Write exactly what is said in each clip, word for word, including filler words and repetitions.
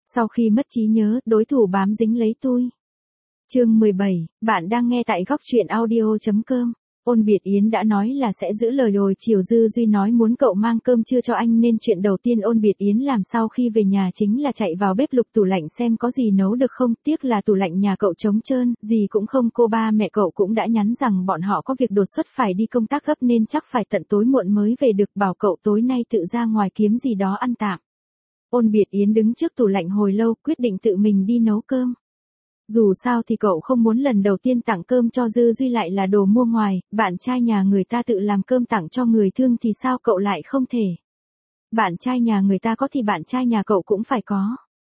Sau khi mất trí nhớ, đối thủ bám dính lấy tui. Chương mười bảy, bạn đang nghe tại góc truyện audio chấm com. Ôn Biệt Yến đã nói là sẽ giữ lời rồi, chiều Dư Duy nói muốn cậu mang cơm trưa cho anh nên chuyện đầu tiên Ôn Biệt Yến làm sau khi về nhà chính là chạy vào bếp lục tủ lạnh xem có gì nấu được không, tiếc là tủ lạnh nhà cậu trống trơn, gì cũng không, cô ba mẹ cậu cũng đã nhắn rằng bọn họ có việc đột xuất phải đi công tác gấp nên chắc phải tận tối muộn mới về được, bảo cậu tối nay tự ra ngoài kiếm gì đó ăn tạm. Ôn Biệt Yến đứng trước tủ lạnh hồi lâu, quyết định tự mình đi nấu cơm. Dù sao thì cậu không muốn lần đầu tiên tặng cơm cho Dư Duy lại là đồ mua ngoài, bạn trai nhà người ta tự làm cơm tặng cho người thương thì sao cậu lại không thể. Bạn trai nhà người ta có thì bạn trai nhà cậu cũng phải có.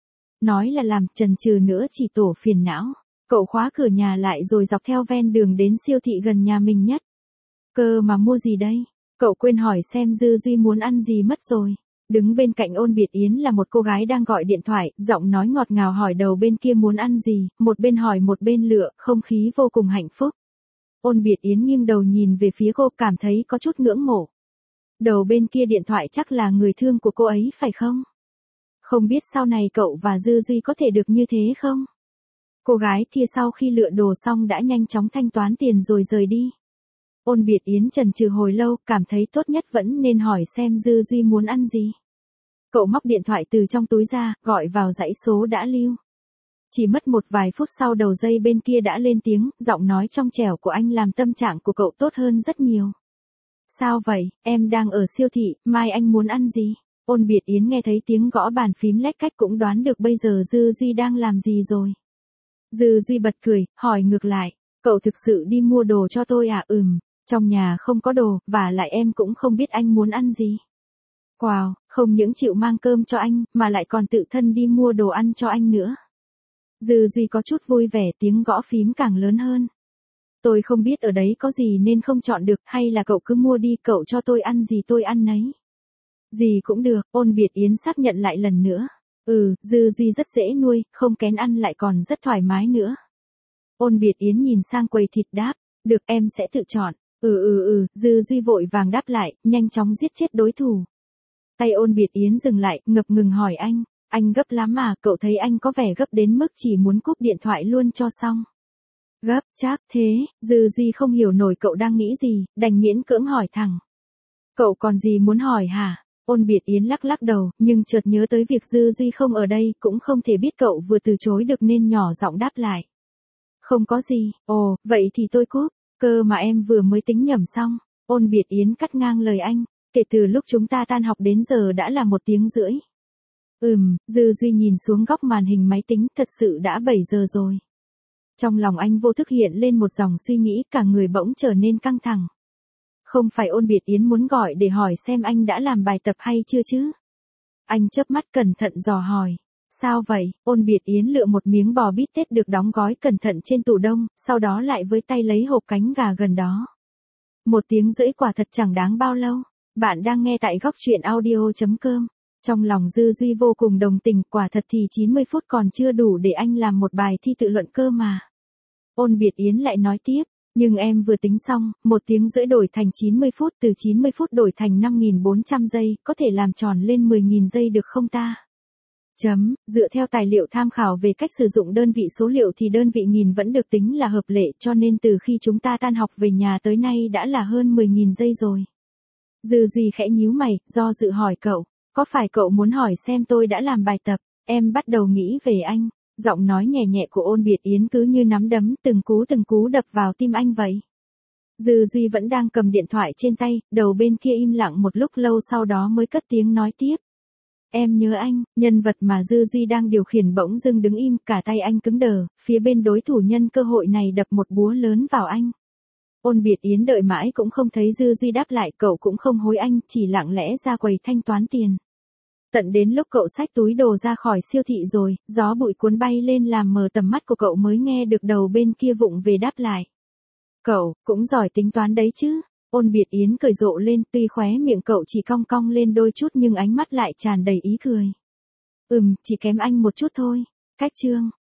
Nói là làm, chần chừ nữa chỉ tổ phiền não. Cậu khóa cửa nhà lại rồi dọc theo ven đường đến siêu thị gần nhà mình nhất. Cơ mà mua gì đây? Cậu quên hỏi xem Dư Duy muốn ăn gì mất rồi. Đứng bên cạnh Ôn Biệt Yến là một cô gái đang gọi điện thoại, giọng nói ngọt ngào hỏi đầu bên kia muốn ăn gì, một bên hỏi một bên lựa, không khí vô cùng hạnh phúc. Ôn Biệt Yến nghiêng đầu nhìn về phía cô, cảm thấy có chút ngưỡng mộ. Đầu bên kia điện thoại chắc là người thương của cô ấy phải không? Không biết sau này cậu và Dư Duy có thể được như thế không? Cô gái kia sau khi lựa đồ xong đã nhanh chóng thanh toán tiền rồi rời đi. Ôn Biệt Yến chần chừ hồi lâu, cảm thấy tốt nhất vẫn nên hỏi xem Dư Duy muốn ăn gì. Cậu móc điện thoại từ trong túi ra, gọi vào dãy số đã lưu. Chỉ mất một vài phút sau đầu dây bên kia đã lên tiếng, giọng nói trong trẻo của anh làm tâm trạng của cậu tốt hơn rất nhiều. Sao vậy, em đang ở siêu thị, mai anh muốn ăn gì? Ôn Biệt Yến nghe thấy tiếng gõ bàn phím lách cách cũng đoán được bây giờ Dư Duy đang làm gì rồi. Dư Duy bật cười, hỏi ngược lại, cậu thực sự đi mua đồ cho tôi à? Ừm. Trong nhà không có đồ, và lại em cũng không biết anh muốn ăn gì. Wow, không những chịu mang cơm cho anh, mà lại còn tự thân đi mua đồ ăn cho anh nữa. Dư Duy có chút vui vẻ, tiếng gõ phím càng lớn hơn. Tôi không biết ở đấy có gì nên không chọn được, hay là cậu cứ mua đi, cậu cho tôi ăn gì tôi ăn nấy. Gì cũng được, Ôn Biệt Yến xác nhận lại lần nữa. Ừ, Dư Duy rất dễ nuôi, không kén ăn lại còn rất thoải mái nữa. Ôn Biệt Yến nhìn sang quầy thịt đáp, được em sẽ tự chọn. Ừ ừ ừ, Dư Duy vội vàng đáp lại, nhanh chóng giết chết đối thủ. Tay Ôn Biệt Yến dừng lại, ngập ngừng hỏi anh, anh gấp lắm à? Cậu thấy anh có vẻ gấp đến mức chỉ muốn cúp điện thoại luôn cho xong. Gấp, chắc thế, Dư Duy không hiểu nổi cậu đang nghĩ gì, đành miễn cưỡng hỏi thẳng. Cậu còn gì muốn hỏi hả? Ôn Biệt Yến lắc lắc đầu, nhưng chợt nhớ tới việc Dư Duy không ở đây, cũng không thể biết cậu vừa từ chối được nên nhỏ giọng đáp lại. Không có gì, ồ, vậy thì tôi cúp. Cơ mà em vừa mới tính nhẩm xong. Ôn Biệt Yến cắt ngang lời anh, kể từ lúc chúng ta tan học đến giờ đã là một tiếng rưỡi. Ừm, Dư Duy nhìn xuống góc màn hình máy tính, thật sự đã bảy giờ rồi. Trong lòng anh vô thức hiện lên một dòng suy nghĩ, cả người bỗng trở nên căng thẳng. Không phải Ôn Biệt Yến muốn gọi để hỏi xem anh đã làm bài tập hay chưa chứ? Anh chớp mắt cẩn thận dò hỏi. Sao vậy? Ôn Biệt Yến lựa một miếng bò bít tết được đóng gói cẩn thận trên tủ đông, sau đó lại với tay lấy hộp cánh gà gần đó. Một tiếng rưỡi quả thật chẳng đáng bao lâu. Bạn đang nghe tại góc truyện audio chấm com. Trong lòng Dư Duy vô cùng đồng tình, quả thật thì chín mươi phút còn chưa đủ để anh làm một bài thi tự luận cơ mà. Ôn Biệt Yến lại nói tiếp, nhưng em vừa tính xong, một tiếng rưỡi đổi thành chín mươi phút, từ chín mươi phút đổi thành năm nghìn bốn trăm giây, có thể làm tròn lên mười nghìn giây được không ta? Chấm, dựa theo tài liệu tham khảo về cách sử dụng đơn vị số liệu thì đơn vị nghìn vẫn được tính là hợp lệ, cho nên từ khi chúng ta tan học về nhà tới nay đã là hơn mười nghìn giây rồi. Dư Duy khẽ nhíu mày, do dự hỏi cậu, có phải cậu muốn hỏi xem tôi đã làm bài tập? Em bắt đầu nghĩ về anh, giọng nói nhẹ nhẹ của Ôn Biệt Yến cứ như nắm đấm, từng cú từng cú đập vào tim anh vậy. Dư Duy vẫn đang cầm điện thoại trên tay, đầu bên kia im lặng một lúc lâu sau đó mới cất tiếng nói tiếp. Em nhớ anh, nhân vật mà Dư Duy đang điều khiển bỗng dưng đứng im, cả tay anh cứng đờ, phía bên đối thủ nhân cơ hội này đập một búa lớn vào anh. Ôn Biệt Yến đợi mãi cũng không thấy Dư Duy đáp lại, cậu cũng không hối anh, chỉ lặng lẽ ra quầy thanh toán tiền. Tận đến lúc cậu xách túi đồ ra khỏi siêu thị rồi, gió bụi cuốn bay lên làm mờ tầm mắt của cậu mới nghe được đầu bên kia vụng về đáp lại. Cậu, cũng giỏi tính toán đấy chứ. Ôn Biệt Yến cười rộ lên, tuy khóe miệng cậu chỉ cong cong lên đôi chút nhưng ánh mắt lại tràn đầy ý cười. Ừm, chỉ kém anh một chút thôi. Cách chương.